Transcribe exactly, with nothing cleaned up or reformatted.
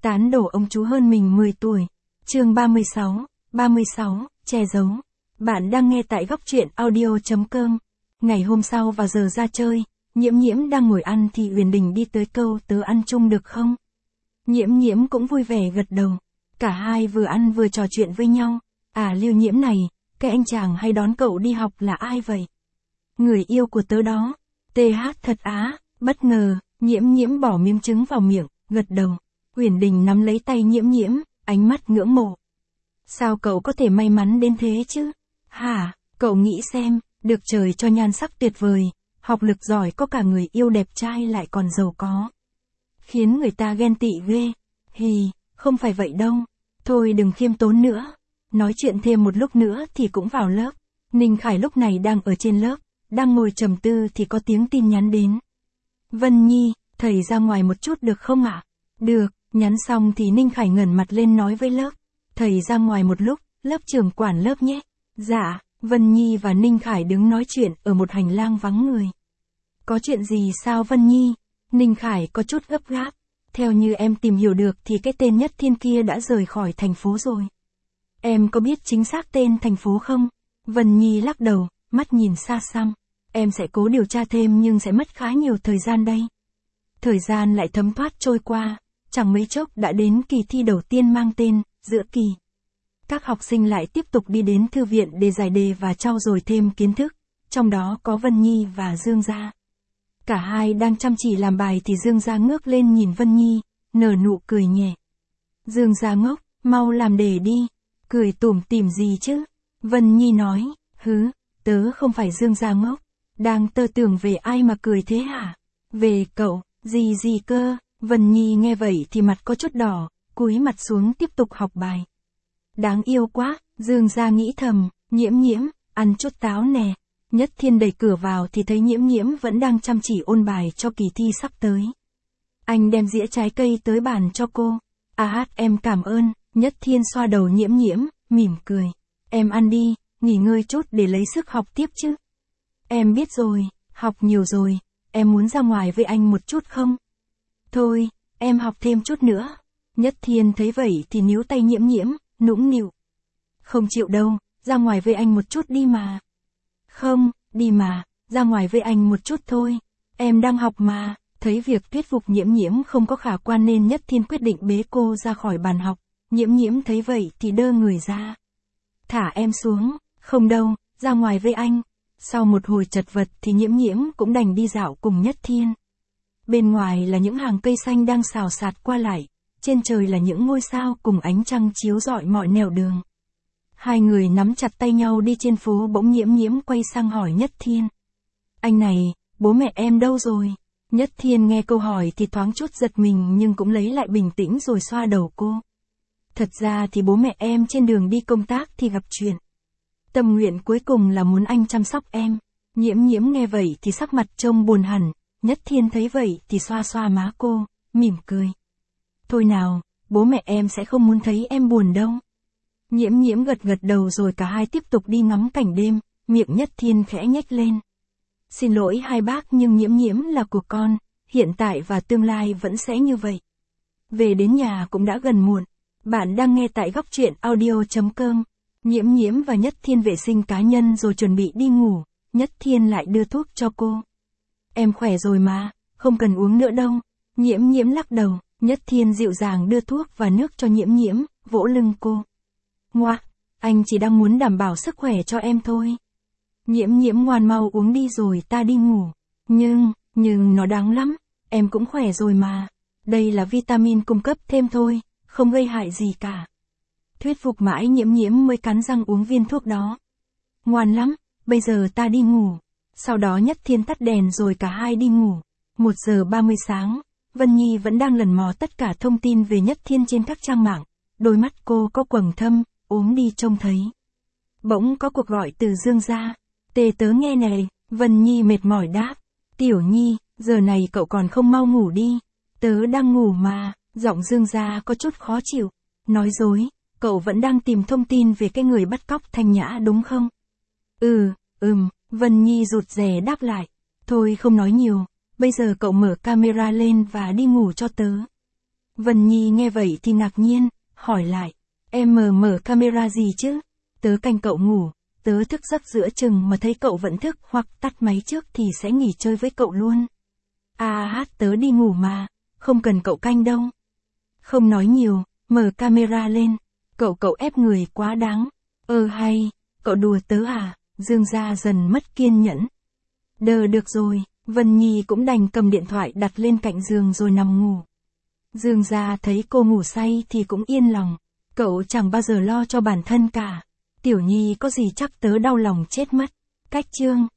Tán đổ ông chú hơn mình mười tuổi. Chương ba mươi sáu, ba mươi sáu, che giấu. Bạn đang nghe tại góc truyện audio.com. Ngày hôm sau vào giờ ra chơi, Nhiễm Nhiễm đang ngồi ăn thì Uyển Đình đi tới câu tớ ăn chung được không? Nhiễm Nhiễm cũng vui vẻ gật đầu. Cả hai vừa ăn vừa trò chuyện với nhau. À Lưu Nhiễm này, cái anh chàng hay đón cậu đi học là ai vậy? Người yêu của tớ đó. tê hát thật á, bất ngờ, Nhiễm Nhiễm bỏ miếng trứng vào miệng, gật đầu. Uyển Đình nắm lấy tay Nhiễm Nhiễm, ánh mắt ngưỡng mộ. Sao cậu có thể may mắn đến thế chứ? Hả, cậu nghĩ xem, được trời cho nhan sắc tuyệt vời, học lực giỏi có cả người yêu đẹp trai lại còn giàu có. Khiến người ta ghen tị ghê. Hì, không phải vậy đâu. Thôi đừng khiêm tốn nữa. Nói chuyện thêm một lúc nữa thì cũng vào lớp. Ninh Khải lúc này đang ở trên lớp, đang ngồi trầm tư thì có tiếng tin nhắn đến. Vân Nhi, thầy ra ngoài một chút được không ạ? Được, nhắn xong thì Ninh Khải ngẩng mặt lên nói với lớp. Thầy ra ngoài một lúc, lớp trưởng quản lớp nhé. Dạ, Vân Nhi và Ninh Khải đứng nói chuyện ở một hành lang vắng người. Có chuyện gì sao Vân Nhi? Ninh Khải có chút gấp gáp. Theo như em tìm hiểu được thì cái tên Nhất Thiên kia đã rời khỏi thành phố rồi. Em có biết chính xác tên thành phố không? Vân Nhi lắc đầu, mắt nhìn xa xăm. Em sẽ cố điều tra thêm nhưng sẽ mất khá nhiều thời gian đây. Thời gian lại thấm thoát trôi qua, chẳng mấy chốc đã đến kỳ thi đầu tiên mang tên Giữa Kỳ. Các học sinh lại tiếp tục đi đến thư viện để giải đề và trau dồi thêm kiến thức, trong đó có Vân Nhi và Dương Gia. Cả hai đang chăm chỉ làm bài thì Dương Gia ngước lên nhìn Vân Nhi, nở nụ cười nhẹ. Dương Gia ngốc, mau làm đề đi. Cười tủm tỉm gì chứ? Vân Nhi nói, hứ, tớ không phải Dương Gia ngốc. Đang tơ tưởng về ai mà cười thế hả? Về cậu, gì gì cơ? Vân Nhi nghe vậy thì mặt có chút đỏ, cúi mặt xuống tiếp tục học bài. Đáng yêu quá, Dương Gia nghĩ thầm, Nhiễm Nhiễm, ăn chút táo nè. Nhất Thiên đẩy cửa vào thì thấy Nhiễm Nhiễm vẫn đang chăm chỉ ôn bài cho kỳ thi sắp tới. Anh đem dĩa trái cây tới bàn cho cô. À hát em cảm ơn. Nhất Thiên xoa đầu Nhiễm Nhiễm, mỉm cười. Em ăn đi, nghỉ ngơi chút để lấy sức học tiếp chứ. Em biết rồi, học nhiều rồi, em muốn ra ngoài với anh một chút không? Thôi, em học thêm chút nữa. Nhất Thiên thấy vậy thì níu tay Nhiễm Nhiễm, nũng nịu. Không chịu đâu, ra ngoài với anh một chút đi mà. Không, đi mà, ra ngoài với anh một chút thôi. Em đang học mà. Thấy việc thuyết phục Nhiễm Nhiễm không có khả quan nên Nhất Thiên quyết định bế cô ra khỏi bàn học. Nhiễm Nhiễm thấy vậy thì đơ người ra. Thả em xuống, không đâu, ra ngoài với anh. Sau một hồi chật vật thì Nhiễm Nhiễm cũng đành đi dạo cùng Nhất Thiên. Bên ngoài là những hàng cây xanh đang xào xạc qua lại, trên trời là những ngôi sao cùng ánh trăng chiếu rọi mọi nẻo đường. Hai người nắm chặt tay nhau đi trên phố bỗng Nhiễm Nhiễm quay sang hỏi Nhất Thiên. Anh này, bố mẹ em đâu rồi? Nhất Thiên nghe câu hỏi thì thoáng chút giật mình nhưng cũng lấy lại bình tĩnh rồi xoa đầu cô. Thật ra thì bố mẹ em trên đường đi công tác thì gặp chuyện. Tâm nguyện cuối cùng là muốn anh chăm sóc em. Nhiễm Nhiễm nghe vậy thì sắc mặt trông buồn hẳn. Nhất Thiên thấy vậy thì xoa xoa má cô, mỉm cười. Thôi nào, bố mẹ em sẽ không muốn thấy em buồn đâu. Nhiễm Nhiễm gật gật đầu rồi cả hai tiếp tục đi ngắm cảnh đêm, miệng Nhất Thiên khẽ nhếch lên. Xin lỗi hai bác nhưng Nhiễm Nhiễm là của con, hiện tại và tương lai vẫn sẽ như vậy. Về đến nhà cũng đã gần muộn. Bạn đang nghe tại góc truyện audio.com. Nhiễm Nhiễm và Nhất Thiên vệ sinh cá nhân rồi chuẩn bị đi ngủ, Nhất Thiên lại đưa thuốc cho cô. Em khỏe rồi mà, không cần uống nữa đâu. Nhiễm Nhiễm lắc đầu, Nhất Thiên dịu dàng đưa thuốc và nước cho Nhiễm Nhiễm, vỗ lưng cô. Ngoa, anh chỉ đang muốn đảm bảo sức khỏe cho em thôi. Nhiễm Nhiễm ngoan mau uống đi rồi ta đi ngủ. Nhưng, nhưng nó đáng lắm, em cũng khỏe rồi mà. Đây là vitamin cung cấp thêm thôi, không gây hại gì cả. Thuyết phục mãi Nhiễm Nhiễm mới cắn răng uống viên thuốc đó. Ngoan lắm, bây giờ ta đi ngủ. Sau đó Nhất Thiên tắt đèn rồi cả hai đi ngủ. Một giờ ba mươi sáng, Vân Nhi vẫn đang lần mò tất cả thông tin về Nhất Thiên trên các trang mạng. Đôi mắt cô có quầng thâm, ốm đi trông thấy. Bỗng có cuộc gọi từ Dương Gia. Tê tớ nghe này, Vân Nhi mệt mỏi đáp. Tiểu Nhi, giờ này cậu còn không mau ngủ đi. Tớ đang ngủ mà, giọng Dương Gia có chút khó chịu. Nói dối, cậu vẫn đang tìm thông tin về cái người bắt cóc Thanh Nhã đúng không? Ừ, ừm, Vân Nhi rụt rè đáp lại. Thôi không nói nhiều, bây giờ cậu mở camera lên và đi ngủ cho tớ. Vân Nhi nghe vậy thì ngạc nhiên, hỏi lại. Em mở mở camera gì chứ? Tớ canh cậu ngủ, tớ thức giấc giữa chừng mà thấy cậu vẫn thức hoặc tắt máy trước thì sẽ nghỉ chơi với cậu luôn. À hát tớ đi ngủ mà, không cần cậu canh đâu. Không nói nhiều, mở camera lên. Cậu cậu ép người quá đáng. Ơ hay, cậu đùa tớ à? Dương Gia dần mất kiên nhẫn. Đờ được rồi, Vân Nhi cũng đành cầm điện thoại đặt lên cạnh giường rồi nằm ngủ. Dương Gia thấy cô ngủ say thì cũng yên lòng. Cậu chẳng bao giờ lo cho bản thân cả. Tiểu Nhi có gì chắc tớ đau lòng chết mất. Cách chương